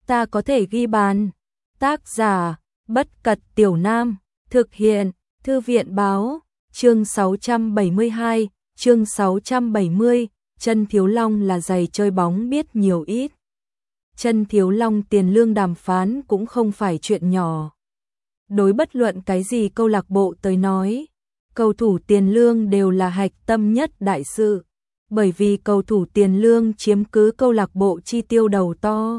ta có thể ghi bàn. Tác giả, Bất Cật Tiểu Nam, thực hiện, Thư viện báo, chương 672, chương 670, Chân Thiếu Long là giày chơi bóng biết nhiều ít. Chân Thiếu Long tiền lương đàm phán cũng không phải chuyện nhỏ. Đối bất luận cái gì câu lạc bộ tới nói, cầu thủ tiền lương đều là hạch tâm nhất đại sự, bởi vì cầu thủ tiền lương chiếm cứ câu lạc bộ chi tiêu đầu to.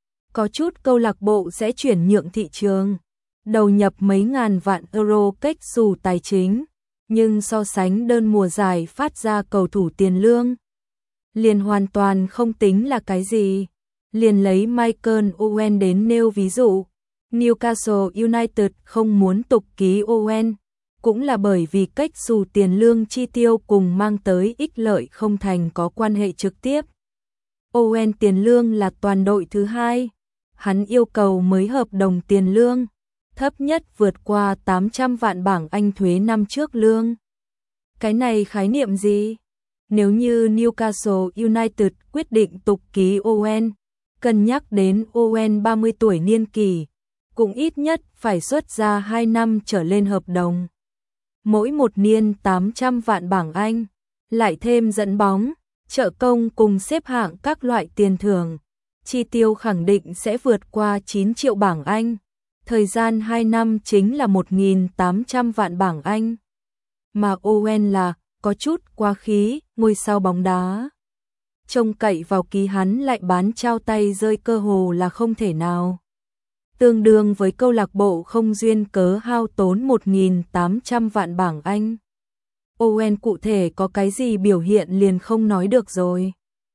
Có chút câu lạc bộ sẽ chuyển nhượng thị trường, đầu nhập mấy ngàn vạn euro cách xù tài chính, nhưng so sánh đơn mùa giải phát ra cầu thủ tiền lương, liền hoàn toàn không tính là cái gì. Liền lấy Michael Owen đến nêu ví dụ, Newcastle United không muốn tục ký Owen, cũng là bởi vì cách xù tiền lương chi tiêu cùng mang tới ích lợi không thành có quan hệ trực tiếp. Owen tiền lương là toàn đội thứ hai, hắn yêu cầu mới hợp đồng tiền lương, thấp nhất vượt qua 800 vạn bảng Anh thuế năm trước lương. Cái này khái niệm gì? Nếu như Newcastle United quyết định tục ký Owen, cân nhắc đến Owen 30 tuổi niên kỳ, cũng ít nhất phải xuất ra 2 năm trở lên hợp đồng. Mỗi một niên 800 vạn bảng Anh, lại thêm dẫn bóng, trợ công cùng xếp hạng các loại tiền thưởng, chi tiêu khẳng định sẽ vượt qua 9 triệu bảng Anh. Thời gian 2 năm chính là 1.800 vạn bảng Anh. Mà Owen là có chút quá khí, ngôi sao bóng đá. Trông cậy vào ký hắn lại bán trao tay rơi cơ hồ là không thể nào. Tương đương với câu lạc bộ không duyên cớ hao tốn 1.800 vạn bảng Anh. Owen cụ thể có cái gì biểu hiện liền không nói được rồi.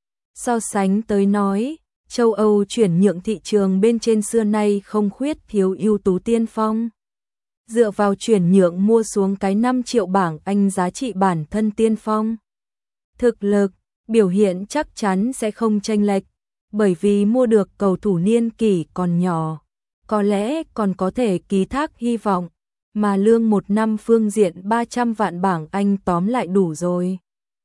So sánh tới nói, châu Âu chuyển nhượng thị trường bên trên xưa nay không khuyết thiếu ưu tú tiên phong. Dựa vào chuyển nhượng mua xuống cái 5 triệu bảng Anh giá trị bản thân tiên phong. Thực lực, biểu hiện chắc chắn sẽ không chênh lệch, bởi vì mua được cầu thủ niên kỷ còn nhỏ, có lẽ còn có thể ký thác hy vọng, mà lương một năm phương diện 300 vạn bảng Anh tóm lại đủ rồi.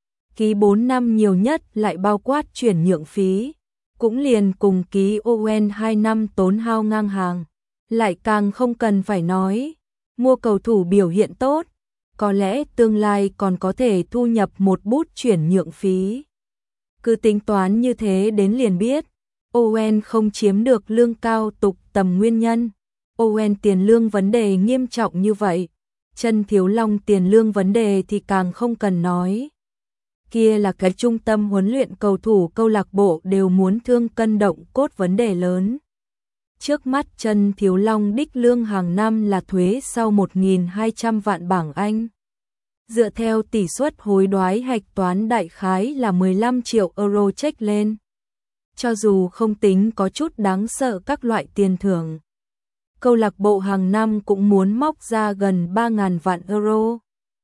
Ký 4 năm nhiều nhất lại bao quát chuyển nhượng phí, cũng liền cùng ký Owen 2 năm tốn hao ngang hàng, lại càng không cần phải nói, mua cầu thủ biểu hiện tốt, có lẽ tương lai còn có thể thu nhập một bút chuyển nhượng phí. Cứ tính toán như thế đến liền biết, Owen không chiếm được lương cao tục tầm nguyên nhân. Owen tiền lương vấn đề nghiêm trọng như vậy, Chân Thiếu Long tiền lương vấn đề thì càng không cần nói. Kia là cái trung tâm huấn luyện cầu thủ câu lạc bộ đều muốn thương cân động cốt vấn đề lớn. Trước mắt Chân Thiếu Long đích lương hàng năm là thuế sau 1.200 vạn bảng Anh. Dựa theo tỷ suất hối đoái hạch toán đại khái là 15 triệu euro check lên. Cho dù không tính có chút đáng sợ các loại tiền thưởng, câu lạc bộ hàng năm cũng muốn móc ra gần 3.000 vạn euro.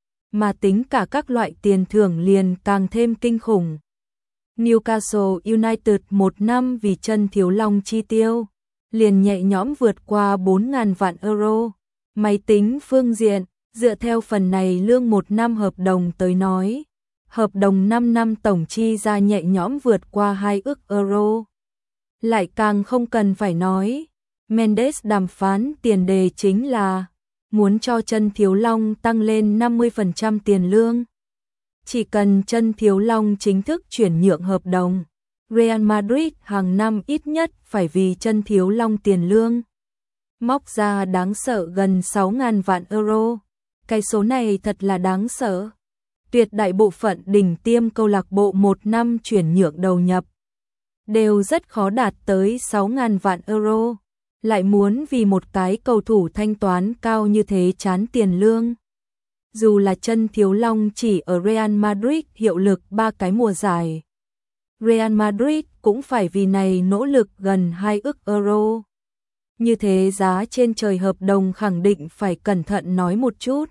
Mà tính cả các loại tiền thưởng liền càng thêm kinh khủng. Newcastle United một năm vì Chân Thiếu Long chi tiêu, liền nhẹ nhõm vượt qua 4.000 vạn euro. Máy tính phương diện, dựa theo phần này lương một năm hợp đồng tới nói, hợp đồng 5 năm tổng chi ra nhẹ nhõm vượt qua 2 ức euro. Lại càng không cần phải nói, Mendes đàm phán tiền đề chính là muốn cho Chân Thiếu Long tăng lên 50% tiền lương. Chỉ cần Chân Thiếu Long chính thức chuyển nhượng hợp đồng, Real Madrid hàng năm ít nhất phải vì Chân Thiếu Long tiền lương móc ra đáng sợ gần 6.000 vạn euro. Cái số này thật là đáng sợ. Tuyệt đại bộ phận đỉnh tiêm câu lạc bộ một năm chuyển nhượng đầu nhập đều rất khó đạt tới 6.000 vạn euro. Lại muốn vì một cái cầu thủ thanh toán cao như thế chán tiền lương. Dù là Chân Thiếu Long chỉ ở Real Madrid hiệu lực 3 cái mùa giải, Real Madrid cũng phải vì này nỗ lực gần 2 ức euro. Như thế giá trên trời hợp đồng khẳng định phải cẩn thận nói một chút.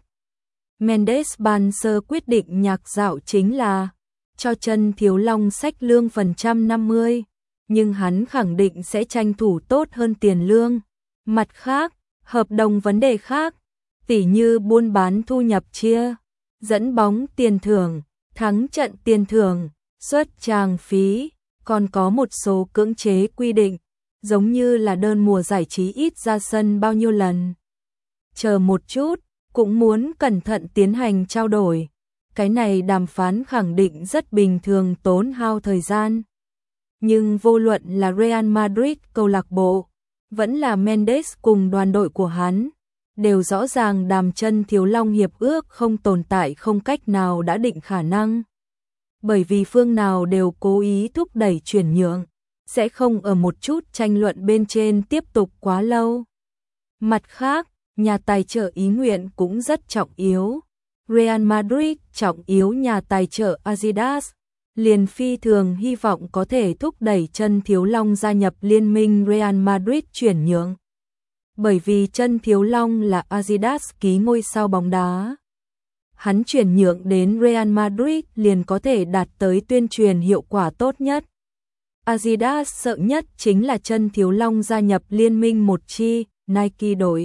Mendes ban sơ quyết định nhạc dạo chính là cho Chân Thiếu Long xách lương phần trăm 50, nhưng hắn khẳng định sẽ tranh thủ tốt hơn tiền lương. Mặt khác, hợp đồng vấn đề khác, tỉ như buôn bán thu nhập chia, dẫn bóng tiền thưởng, thắng trận tiền thưởng, xuất tràng phí, còn có một số cưỡng chế quy định, giống như là đơn mùa giải trí ít ra sân bao nhiêu lần. Chờ một chút, cũng muốn cẩn thận tiến hành trao đổi. Cái này đàm phán khẳng định rất bình thường tốn hao thời gian. Nhưng vô luận là Real Madrid câu lạc bộ, vẫn là Mendes cùng đoàn đội của hắn, đều rõ ràng đàm chân thiếu long hiệp ước không tồn tại không cách nào đã định khả năng. Bởi vì phương nào đều cố ý thúc đẩy chuyển nhượng, sẽ không ở một chút tranh luận bên trên tiếp tục quá lâu. Mặt khác, nhà tài trợ ý nguyện cũng rất trọng yếu. Real Madrid trọng yếu nhà tài trợ Adidas, liền phi thường hy vọng có thể thúc đẩy chân thiếu long gia nhập liên minh Real Madrid chuyển nhượng. Bởi vì chân thiếu long là Adidas ký ngôi sao bóng đá. Hắn chuyển nhượng đến Real Madrid liền có thể đạt tới tuyên truyền hiệu quả tốt nhất. Adidas sợ nhất chính là chân thiếu long gia nhập liên minh một chi, Nike đội.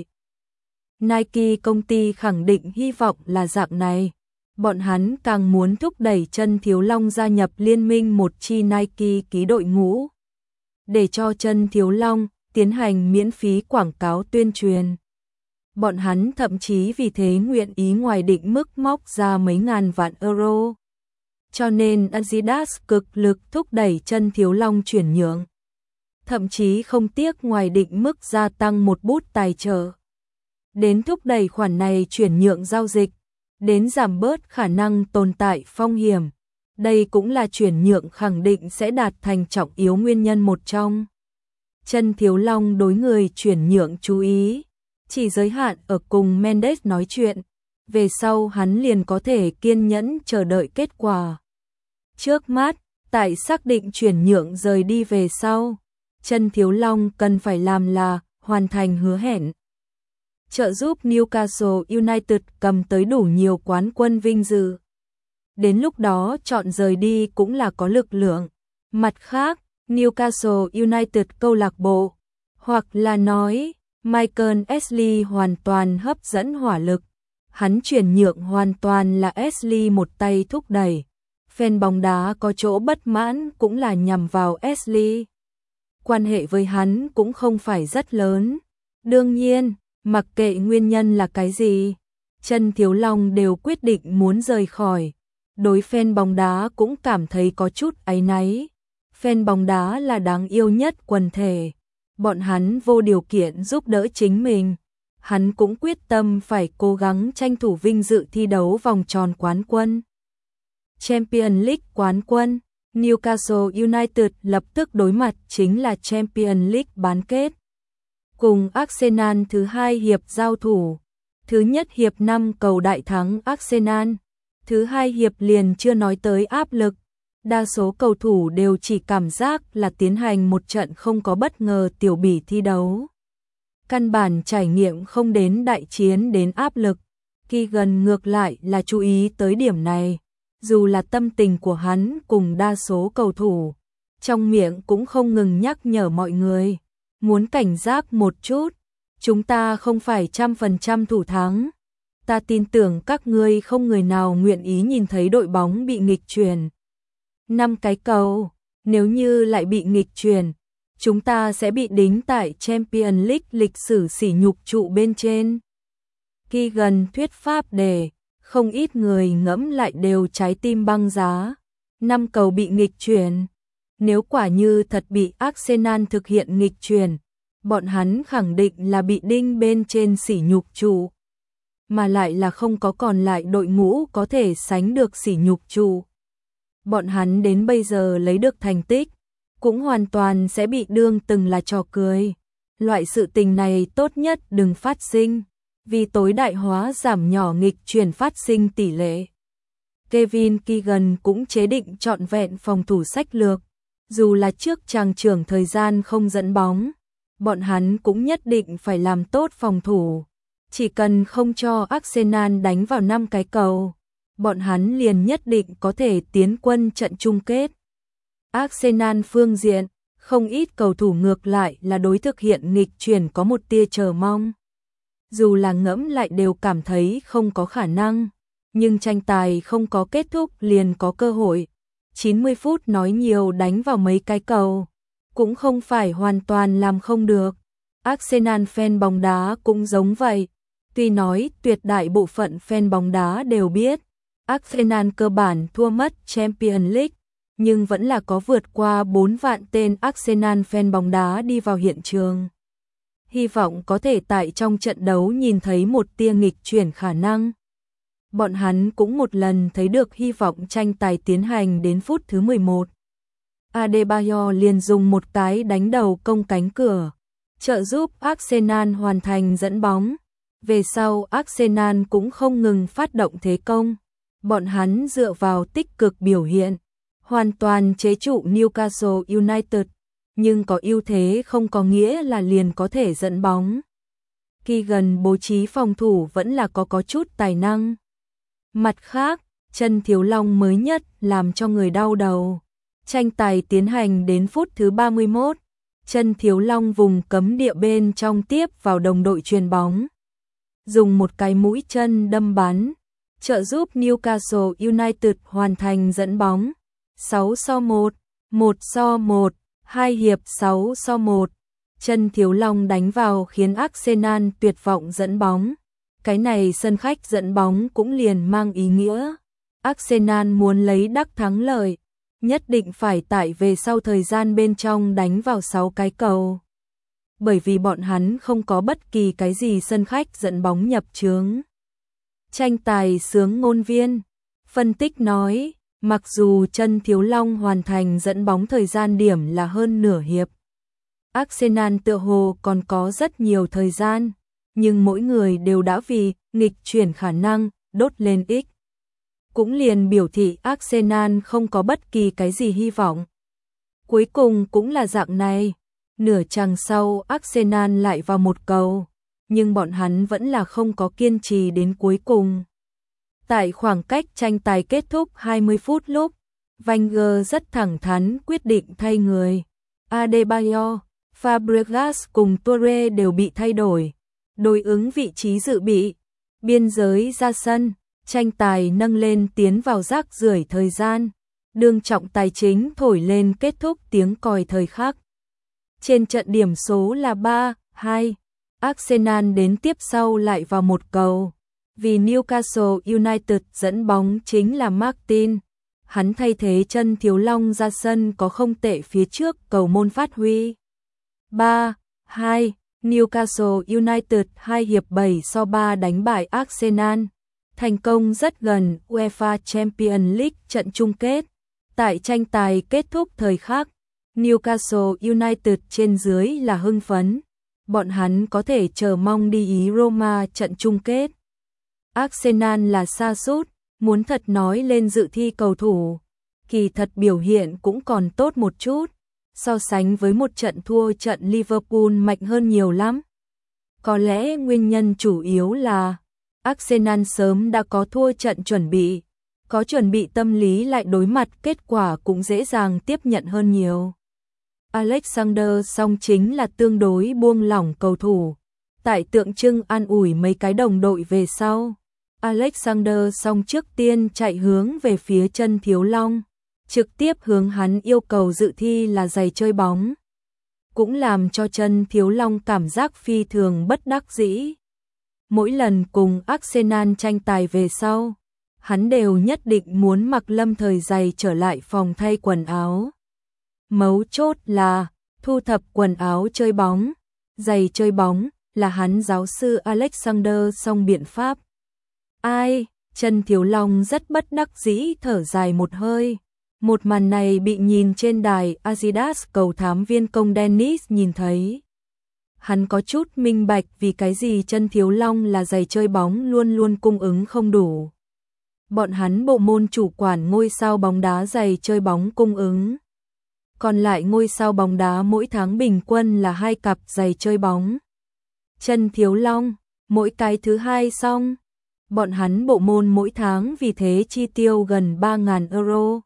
Nike công ty khẳng định hy vọng là dạng này. Bọn hắn càng muốn thúc đẩy chân thiếu long gia nhập liên minh một chi Nike ký đội ngũ. Để cho chân thiếu long tiến hành miễn phí quảng cáo tuyên truyền. Bọn hắn thậm chí vì thế nguyện ý ngoài định mức móc ra mấy ngàn vạn euro. Cho nên Adidas cực lực thúc đẩy chân thiếu long chuyển nhượng. Thậm chí không tiếc ngoài định mức gia tăng một bút tài trợ. Đến thúc đẩy khoản này chuyển nhượng giao dịch, đến giảm bớt khả năng tồn tại phong hiểm. Đây cũng là chuyển nhượng khẳng định sẽ đạt thành trọng yếu nguyên nhân một trong. Chân thiếu long đối người chuyển nhượng chú ý, chỉ giới hạn ở cùng Mendes nói chuyện, về sau hắn liền có thể kiên nhẫn chờ đợi kết quả. Trước mắt, tại xác định chuyển nhượng rời đi về sau, chân thiếu long cần phải làm là hoàn thành hứa hẹn. Trợ giúp Newcastle United cầm tới đủ nhiều quán quân vinh dự. Đến lúc đó chọn rời đi cũng là có lực lượng. Mặt khác, Newcastle United câu lạc bộ, hoặc là nói, Michael Ashley hoàn toàn hấp dẫn hỏa lực. Hắn chuyển nhượng hoàn toàn là Ashley một tay thúc đẩy. Fan bóng đá có chỗ bất mãn cũng là nhằm vào Ashley. Quan hệ với hắn cũng không phải rất lớn. Đương nhiên, mặc kệ nguyên nhân là cái gì, chân thiếu long đều quyết định muốn rời khỏi. Đối fan bóng đá cũng cảm thấy có chút áy náy. Fan bóng đá là đáng yêu nhất quần thể. Bọn hắn vô điều kiện giúp đỡ chính mình. Hắn cũng quyết tâm phải cố gắng tranh thủ vinh dự thi đấu vòng tròn quán quân. Champions League quán quân, Newcastle United lập tức đối mặt chính là Champions League bán kết. Cùng Arsenal thứ hai hiệp giao thủ. Thứ nhất hiệp 5 cầu đại thắng Arsenal. Thứ hai hiệp liền chưa nói tới áp lực. Đa số cầu thủ đều chỉ cảm giác là tiến hành một trận không có bất ngờ tiểu bỉ thi đấu. Căn bản trải nghiệm không đến đại chiến đến áp lực. Keegan ngược lại là chú ý tới điểm này. Dù là tâm tình của hắn cùng đa số cầu thủ, trong miệng cũng không ngừng nhắc nhở mọi người. Muốn cảnh giác một chút, chúng ta không phải 100% thủ thắng. Ta tin tưởng các ngươi không người nào nguyện ý nhìn thấy đội bóng bị nghịch chuyển. 5 cái cầu, nếu như lại bị nghịch chuyển, chúng ta sẽ bị đính tại Champions League lịch sử sỉ nhục trụ bên trên. Keegan thuyết pháp để không ít người ngẫm lại đều trái tim băng giá. 5 cầu bị nghịch chuyển. Nếu quả như thật bị Arsenal thực hiện nghịch chuyển, bọn hắn khẳng định là bị đinh bên trên sỉ nhục trụ. Mà lại là không có còn lại đội ngũ có thể sánh được sỉ nhục trụ. Bọn hắn đến bây giờ lấy được thành tích, cũng hoàn toàn sẽ bị đương từng là trò cười. Loại sự tình này tốt nhất đừng phát sinh, vì tối đại hóa giảm nhỏ nghịch chuyển phát sinh tỷ lệ. Kevin Keegan cũng chế định trọn vẹn phòng thủ sách lược. Dù là trước chàng trưởng thời gian không dẫn bóng, bọn hắn cũng nhất định phải làm tốt phòng thủ. Chỉ cần không cho Arsenal đánh vào 5 cái cầu, bọn hắn liền nhất định có thể tiến quân trận chung kết. Arsenal phương diện, không ít cầu thủ ngược lại là đối thực hiện nghịch chuyển có một tia chờ mong. Dù là ngẫm lại đều cảm thấy không có khả năng, nhưng tranh tài không có kết thúc liền có cơ hội. 90 phút nói nhiều đánh vào mấy cái cầu. cũng không phải hoàn toàn làm không được. Arsenal fan bóng đá cũng giống vậy. Tuy nói tuyệt đại bộ phận fan bóng đá đều biết Arsenal cơ bản thua mất Champions League, nhưng vẫn là có vượt qua 4 vạn tên Arsenal fan bóng đá đi vào hiện trường. Hy vọng có thể tại trong trận đấu nhìn thấy một tia nghịch chuyển khả năng. Bọn hắn cũng một lần thấy được hy vọng tranh tài tiến hành đến phút thứ 11. Adebayor liền dùng một cái đánh đầu công cánh cửa, trợ giúp Arsenal hoàn thành dẫn bóng. Về sau Arsenal cũng không ngừng phát động thế công. Bọn hắn dựa vào tích cực biểu hiện, hoàn toàn chế trụ Newcastle United, nhưng có ưu thế không có nghĩa là liền có thể dẫn bóng. Keegan bố trí phòng thủ vẫn là có chút tài năng. Mặt khác, chân Thiếu Long mới nhất làm cho người đau đầu. Tranh tài tiến hành đến phút thứ 31, chân Thiếu Long vùng cấm địa bên trong tiếp vào đồng đội chuyền bóng. Dùng một cái mũi chân đâm bắn, trợ giúp Newcastle United hoàn thành dẫn bóng. 6-1, 1-1, 2 hiệp 6-1. Chân Thiếu Long đánh vào khiến Arsenal tuyệt vọng dẫn bóng. Cái này sân khách dẫn bóng cũng liền mang ý nghĩa Arsenal muốn lấy đắc thắng lợi, nhất định phải tại về sau thời gian bên trong đánh vào 6 cái cầu. Bởi vì bọn hắn không có bất kỳ cái gì sân khách dẫn bóng nhập chướng. Tranh tài sướng ngôn viên phân tích nói, mặc dù chân Thiếu Long hoàn thành dẫn bóng thời gian điểm là hơn nửa hiệp, Arsenal tựa hồ còn có rất nhiều thời gian, nhưng mỗi người đều đã vì nghịch chuyển khả năng đốt lên X. Cũng liền biểu thị Arsenal không có bất kỳ cái gì hy vọng. Cuối cùng cũng là dạng này, nửa chặng sau Arsenal lại vào một cầu, nhưng bọn hắn vẫn là không có kiên trì đến cuối cùng. Tại khoảng cách tranh tài kết thúc 20 phút lúc, Wenger rất thẳng thắn quyết định thay người. Adebayor, Fabregas cùng Toure đều bị thay đổi, đối ứng vị trí dự bị. Biên giới ra sân, tranh tài nâng lên tiến vào rác rưởi thời gian. Đương trọng tài chính thổi lên kết thúc tiếng còi thời khắc. Trên trận điểm số là 3-2, Arsenal đến tiếp sau lại vào một cầu. Vì Newcastle United dẫn bóng chính là Martin. Hắn thay thế chân Thiếu Long ra sân có không tệ phía trước cầu môn phát huy. 3-2, Newcastle United 2 hiệp 7-3 đánh bại Arsenal. Thành công rất gần UEFA Champions League trận chung kết. Tại tranh tài kết thúc thời khắc, Newcastle United trên dưới là hưng phấn. Bọn hắn có thể chờ mong đi ý Roma trận chung kết. Arsenal là sa sút, muốn thật nói lên dự thi cầu thủ, kỳ thật biểu hiện cũng còn tốt một chút, so sánh với một trận thua trận Liverpool mạnh hơn nhiều lắm. Có lẽ nguyên nhân chủ yếu là Arsenal sớm đã có thua trận chuẩn bị, có chuẩn bị tâm lý lại đối mặt kết quả cũng dễ dàng tiếp nhận hơn nhiều. Alexander song chính là tương đối buông lỏng cầu thủ, tại tượng trưng an ủi mấy cái đồng đội về sau. Alexander song trước tiên chạy hướng về phía chân Thiếu Long, trực tiếp hướng hắn yêu cầu dự thi là giày chơi bóng. Cũng làm cho chân Thiếu Long cảm giác phi thường bất đắc dĩ. Mỗi lần cùng Arsenal tranh tài về sau, hắn đều nhất định muốn mặc lâm thời giày trở lại phòng thay quần áo. Mấu chốt là thu thập quần áo chơi bóng, giày chơi bóng là hắn giáo sư Alexander song biện pháp. Ai, chân Thiếu Long rất bất đắc dĩ thở dài một hơi. Một màn này bị nhìn trên đài Adidas cầu thám viên công Dennis nhìn thấy. Hắn có chút minh bạch vì cái gì chân Thiếu Long là giày chơi bóng luôn luôn cung ứng không đủ. Bọn hắn bộ môn chủ quản ngôi sao bóng đá giày chơi bóng cung ứng. Còn lại ngôi sao bóng đá mỗi tháng bình quân là 2 cặp giày chơi bóng. Chân Thiếu Long, mỗi cái thứ 2 xong. Bọn hắn bộ môn mỗi tháng vì thế chi tiêu gần 3.000 euro.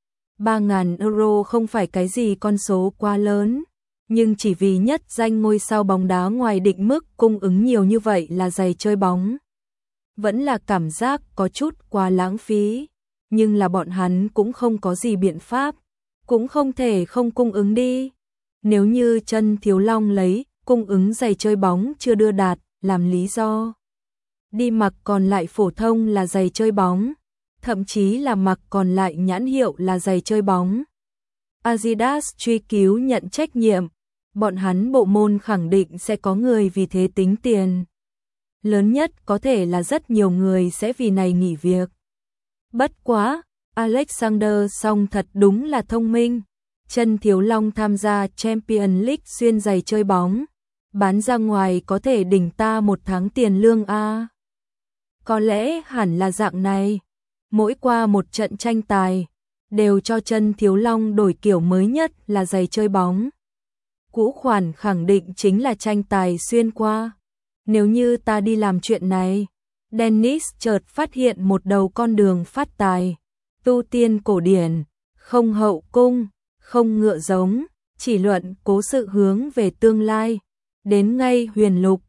3.000 euro không phải cái gì con số quá lớn, nhưng chỉ vì nhất danh ngôi sao bóng đá ngoài định mức cung ứng nhiều như vậy là giày chơi bóng. Vẫn là cảm giác có chút quá lãng phí, nhưng là bọn hắn cũng không có gì biện pháp, cũng không thể không cung ứng đi. Nếu như Chân Thiếu Long lấy cung ứng giày chơi bóng chưa đưa đạt làm lý do, đi mặc còn lại phổ thông là giày chơi bóng, thậm chí là mặc còn lại nhãn hiệu là giày chơi bóng, Adidas truy cứu nhận trách nhiệm, bọn hắn bộ môn khẳng định sẽ có người vì thế tính tiền. Lớn nhất có thể là rất nhiều người sẽ vì này nghỉ việc. Bất quá, Alexander Song thật đúng là thông minh. Chân Thiếu Long tham gia Champions League xuyên giày chơi bóng, bán ra ngoài có thể đỉnh ta một tháng tiền lương a. Có lẽ hẳn là dạng này. Mỗi qua một trận tranh tài, đều cho Chân Thiếu Long đổi kiểu mới nhất là giày chơi bóng. Cũ khoản khẳng định chính là tranh tài xuyên qua. Nếu như ta đi làm chuyện này, Dennis chợt phát hiện một đầu con đường phát tài, tu tiên cổ điển, không hậu cung, không ngựa giống, chỉ luận cố sự hướng về tương lai, đến ngay huyền lục,